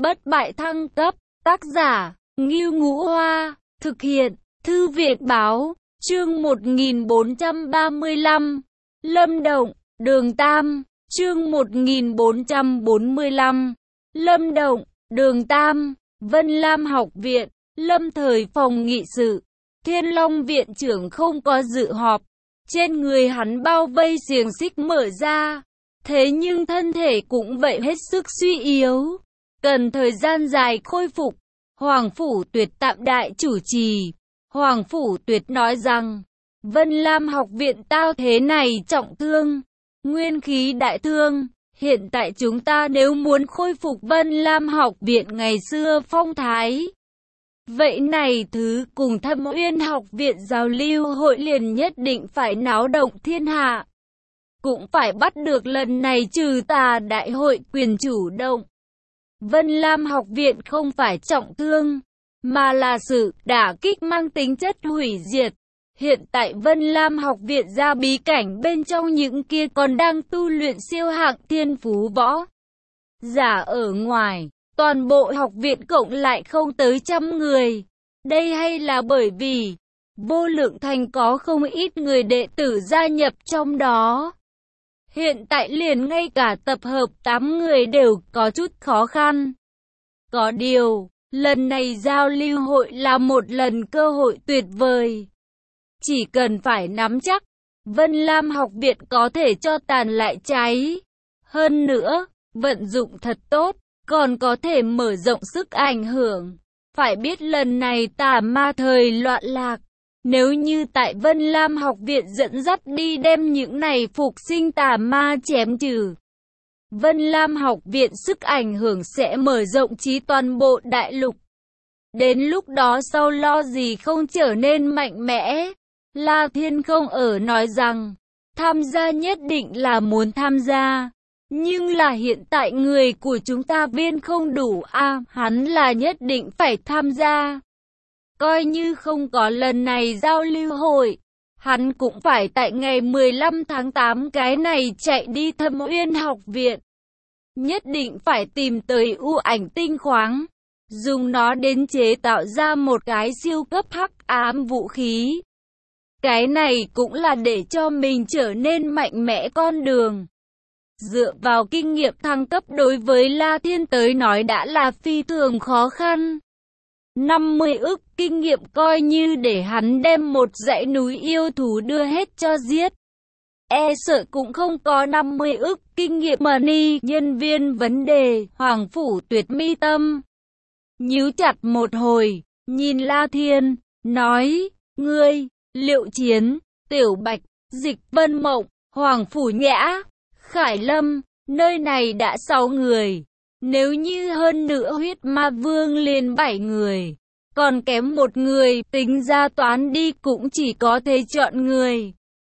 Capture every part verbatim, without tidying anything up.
Bất bại thăng cấp, tác giả, Ngưu Ngũ Hoa, thực hiện, Thư viện Báo, chương một nghìn bốn trăm ba mươi lăm, Lâm Động, Đường Tam, chương một nghìn bốn trăm bốn mươi lăm, Lâm Động, Đường Tam, Vân Lam học viện, lâm thời phòng nghị sự, Thiên Long viện trưởng không có dự họp, trên người hắn bao vây xiềng xích mở ra, thế nhưng thân thể cũng vậy hết sức suy yếu, cần thời gian dài khôi phục. Hoàng Phủ Tuyệt tạm đại chủ trì. Hoàng Phủ Tuyệt nói rằng, Vân Lam học viện tao thế này trọng thương, nguyên khí đại thương, hiện tại chúng ta nếu muốn khôi phục Vân Lam học viện ngày xưa phong thái, vậy này thứ cùng Thâm Uyên học viện giao lưu hội liền nhất định phải náo động thiên hạ, cũng phải bắt được lần này trừ tà đại hội quyền chủ động. Vân Lam học viện không phải trọng thương, mà là sự đả kích mang tính chất hủy diệt. Hiện tại Vân Lam học viện ra bí cảnh bên trong những kia còn đang tu luyện siêu hạng thiên phú võ giả ở ngoài, toàn bộ học viện cộng lại không tới trăm người. Đây hay là bởi vì Vô Lượng Thành có không ít người đệ tử gia nhập trong đó. Hiện tại liền ngay cả tập hợp tám người đều có chút khó khăn. Có điều, lần này giao lưu hội là một lần cơ hội tuyệt vời. Chỉ cần phải nắm chắc, Vân Lam học viện có thể cho tàn lại cháy. Hơn nữa, vận dụng thật tốt, còn có thể mở rộng sức ảnh hưởng. Phải biết lần này tà ma thời loạn lạc, nếu như tại Vân Lam học viện dẫn dắt đi đem những này phục sinh tà ma chém trừ, Vân Lam học viện sức ảnh hưởng sẽ mở rộng chí toàn bộ đại lục. Đến lúc đó sau lo gì không trở nên mạnh mẽ. La Thiên không ở nói rằng, tham gia nhất định là muốn tham gia. Nhưng là hiện tại người của chúng ta viên không đủ a à, hắn là nhất định phải tham gia. Coi như không có lần này giao lưu hội, hắn cũng phải tại ngày mười lăm tháng tám cái này chạy đi Thâm Uyên học viện. Nhất định phải tìm tới u ảnh tinh khoáng, dùng nó đến chế tạo ra một cái siêu cấp hắc ám vũ khí. Cái này cũng là để cho mình trở nên mạnh mẽ con đường. Dựa vào kinh nghiệm thăng cấp đối với La Thiên tới nói đã là phi thường khó khăn. năm mươi ức kinh nghiệm coi như để hắn đem một dãy núi yêu thú đưa hết cho giết. E sợ cũng không có năm mươi ức kinh nghiệm mà ni nhân viên vấn đề. Hoàng Phủ Tuyệt mi tâm nhíu chặt một hồi, nhìn La Thiên, nói, ngươi, Liệu Chiến, Tiểu Bạch, Dịch Vân Mộng, Hoàng Phủ Nhã, Khải Lâm, nơi này đã sáu người. Nếu như hơn nữa huyết ma vương liền bảy người, còn kém một người, tính ra toán đi cũng chỉ có thể chọn người.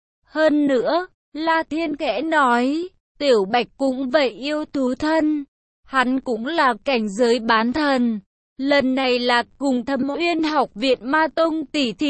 Hơn nữa, La Thiên khẽ nói, Tiểu Bạch cũng vậy yêu thú thân, hắn cũng là cảnh giới bán thần. Lần này là cùng Thâm Uyên học viện ma tông tỷ thí.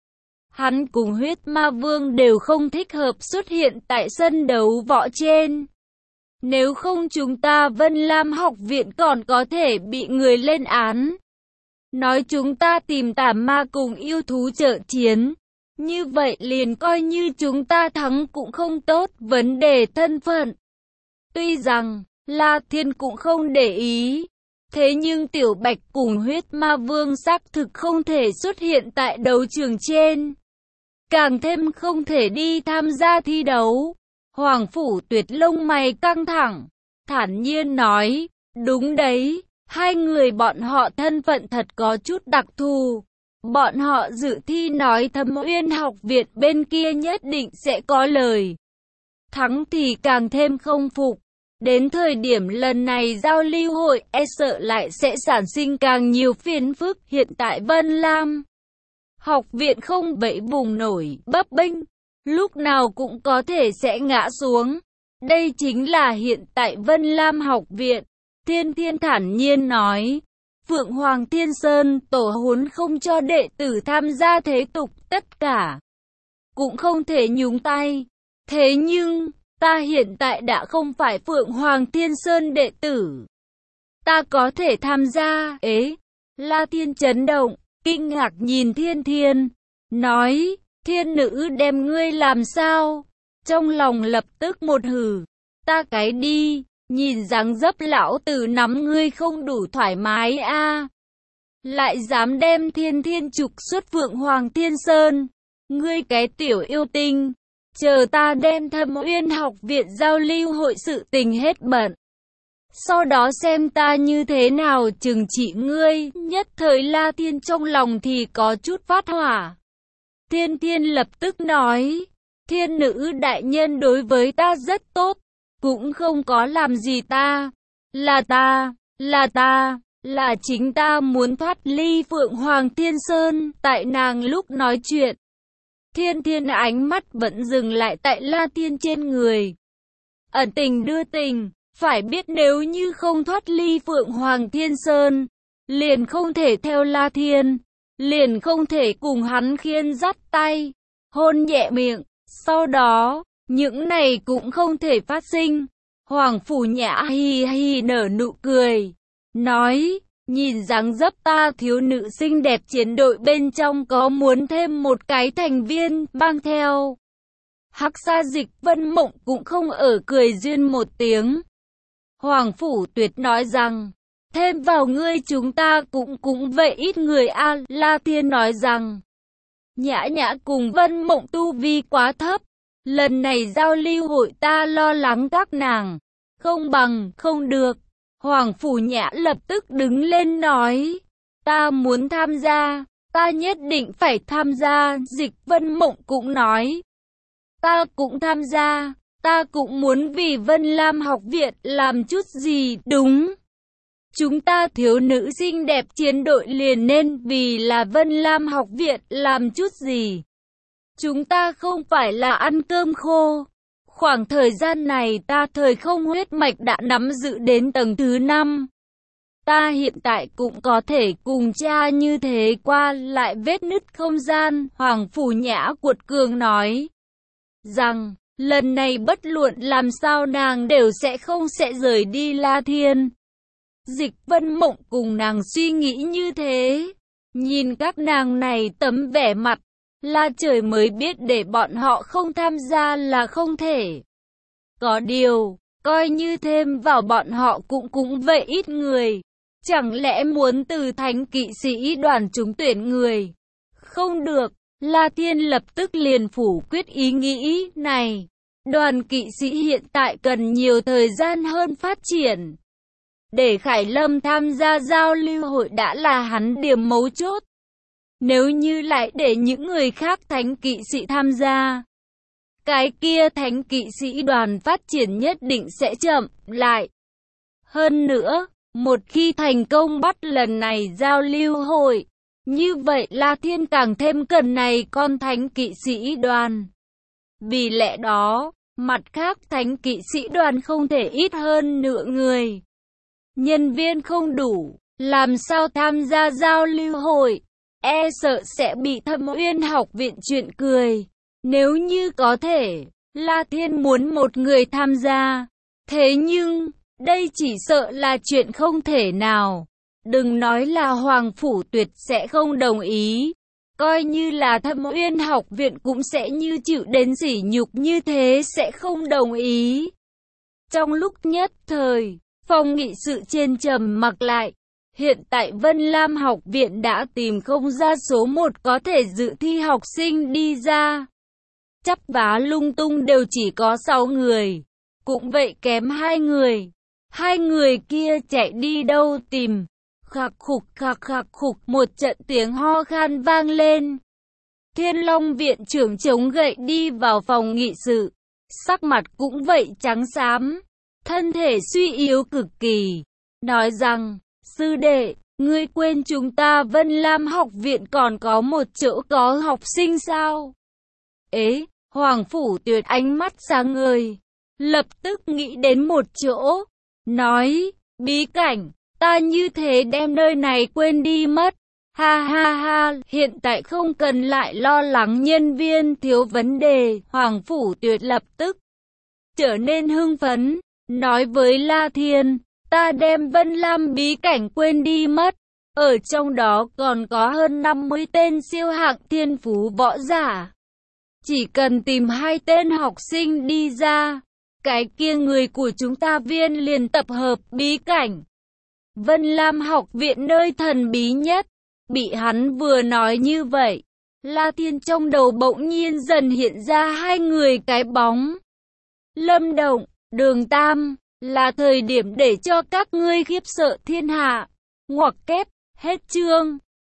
Hắn cùng huyết ma vương đều không thích hợp xuất hiện tại sân đấu võ trên. Nếu không chúng ta Vân Lam học viện còn có thể bị người lên án. Nói chúng ta tìm tà ma cùng yêu thú trợ chiến. Như vậy liền coi như chúng ta thắng cũng không tốt vấn đề thân phận. Tuy rằng, La Thiên cũng không để ý. Thế nhưng Tiểu Bạch cùng huyết ma vương xác thực không thể xuất hiện tại đấu trường trên. Càng thêm không thể đi tham gia thi đấu. Hoàng Phủ Tuyệt lông mày căng thẳng, thản nhiên nói, đúng đấy, hai người bọn họ thân phận thật có chút đặc thù. Bọn họ dự thi nói Thâm Uyên học viện bên kia nhất định sẽ có lời. Thắng thì càng thêm không phục. Đến thời điểm lần này giao lưu hội e sợ lại sẽ sản sinh càng nhiều phiền phức. Hiện tại Vân Lam học viện không vậy vùng nổi, bấp bênh, lúc nào cũng có thể sẽ ngã xuống. Đây chính là hiện tại Vân Lam học viện. Thiên Thiên thản nhiên nói, Phượng Hoàng Thiên Sơn tổ huấn không cho đệ tử tham gia thế tục, tất cả cũng không thể nhúng tay. Thế nhưng, ta hiện tại đã không phải Phượng Hoàng Thiên Sơn đệ tử. ta có thể tham gia. Ế, La Thiên chấn động, kinh ngạc nhìn Thiên Thiên, nói, thiên nữ đem ngươi làm sao? Trong lòng lập tức một hử, ta cái đi, nhìn dáng dấp lão tử nắm ngươi không đủ thoải mái a à. Lại dám đem Thiên Thiên trục xuất Phượng Hoàng Thiên Sơn, ngươi cái tiểu yêu tinh, chờ ta đem Thâm Uyên học viện giao lưu hội sự tình hết bận. Sau đó xem ta như thế nào trừng trị ngươi. Nhất thời La Thiên trong lòng thì có chút phát hỏa. Thiên Thiên lập tức nói, thiên nữ đại nhân đối với ta rất tốt, cũng không có làm gì ta. Là ta, là ta, là chính ta muốn thoát ly Phượng Hoàng Thiên Sơn. Tại nàng lúc nói chuyện, Thiên Thiên ánh mắt vẫn dừng lại tại La Thiên trên người. Ẩn tình đưa tình, phải biết nếu như không thoát ly Phượng Hoàng Thiên Sơn, liền không thể theo La Thiên, liền không thể cùng hắn khiên dắt tay, hôn nhẹ miệng. Sau đó, những này cũng không thể phát sinh. Hoàng Phủ Nhã hì hì nở nụ cười, nói, nhìn dáng dấp ta thiếu nữ xinh đẹp chiến đội bên trong có muốn thêm một cái thành viên mang theo. Hắc Sa Dịch Vân Mộng cũng không ở cười duyên một tiếng. Hoàng Phủ Tuyệt nói rằng, thêm vào ngươi chúng ta cũng cũng vậy ít người a. La Thiên nói rằng, Nhã Nhã cùng Vân Mộng tu vi quá thấp, lần này giao lưu hội ta lo lắng các nàng không bằng, không được. Hoàng Phủ Nhã lập tức đứng lên nói, ta muốn tham gia, ta nhất định phải tham gia. Dịch Vân Mộng cũng nói, ta cũng tham gia, ta cũng muốn vì Vân Lam học viện làm chút gì. Đúng, chúng ta thiếu nữ xinh đẹp chiến đội liền nên vì là Vân Lam học viện làm chút gì. Chúng ta không phải là ăn cơm khô. Khoảng thời gian này ta thời không huyết mạch đã nắm giữ đến tầng thứ năm. Ta hiện tại cũng có thể cùng cha như thế qua lại vết nứt không gian. Hoàng Phủ Nhã cuột cường nói rằng, lần này bất luận làm sao nàng đều sẽ không sẽ rời đi La Thiên. Dịch Vân Mộng cùng nàng suy nghĩ như thế. Nhìn các nàng này tấm vẻ mặt, là trời mới biết để bọn họ không tham gia là không thể. Có điều, coi như thêm vào bọn họ cũng cũng vậy ít người. Chẳng lẽ muốn từ thánh kỵ sĩ đoàn trúng tuyển người? Không được, La Thiên lập tức liền phủ quyết ý nghĩ này. Đoàn kỵ sĩ hiện tại cần nhiều thời gian hơn phát triển. Để Khải Lâm tham gia giao lưu hội đã là hắn điểm mấu chốt. Nếu như lại để những người khác thánh kỵ sĩ tham gia, cái kia thánh kỵ sĩ đoàn phát triển nhất định sẽ chậm lại. Hơn nữa, một khi thành công bắt lần này giao lưu hội, như vậy La Thiên càng thêm cần này con thánh kỵ sĩ đoàn. Vì lẽ đó, mặt khác thánh kỵ sĩ đoàn không thể ít hơn nửa người. Nhân viên không đủ, làm sao tham gia giao lưu hội, e sợ sẽ bị Thâm Uyên học viện chuyện cười. Nếu như có thể, La Thiên muốn một người tham gia. Thế nhưng, đây chỉ sợ là chuyện không thể nào. Đừng nói là Hoàng Phủ Tuyệt sẽ không đồng ý. Coi như là Thâm Uyên học viện cũng sẽ như chịu đến sỉ nhục như thế sẽ không đồng ý. Trong lúc nhất thời, phòng nghị sự trên trầm mặc lại. Hiện tại Vân Lam học viện đã tìm không ra số một có thể dự thi học sinh đi ra. Chắp vá lung tung đều chỉ có sáu người. Cũng vậy kém hai người. Hai người kia chạy đi đâu tìm. Khạc khục khạc khạc khục một trận tiếng ho khan vang lên. Thiên Long viện trưởng chống gậy đi vào phòng nghị sự. Sắc mặt cũng vậy trắng xám. Thân thể suy yếu cực kỳ. Nói rằng, sư đệ, ngươi quên chúng ta Vân Lam học viện còn có một chỗ có học sinh sao? Ế, Hoàng Phủ Tuyệt ánh mắt sáng ngời. Lập tức nghĩ đến một chỗ. Nói, bí cảnh, ta như thế đem nơi này quên đi mất. Ha ha ha, hiện tại không cần lại lo lắng nhân viên thiếu vấn đề. Hoàng Phủ Tuyệt lập tức trở nên hưng phấn. Nói với La Thiên, ta đem Vân Lam bí cảnh quên đi mất. Ở trong đó còn có hơn năm mươi tên siêu hạng thiên phú võ giả. Chỉ cần tìm hai tên học sinh đi ra, cái kia người của chúng ta viên liền tập hợp bí cảnh Vân Lam học viện nơi thần bí nhất. Bị hắn vừa nói như vậy, La Thiên trong đầu bỗng nhiên dần hiện ra hai người cái bóng. Lâm Động, Đường Tam, là thời điểm để cho các ngươi khiếp sợ thiên hạ. Ngoặc kép, hết chương.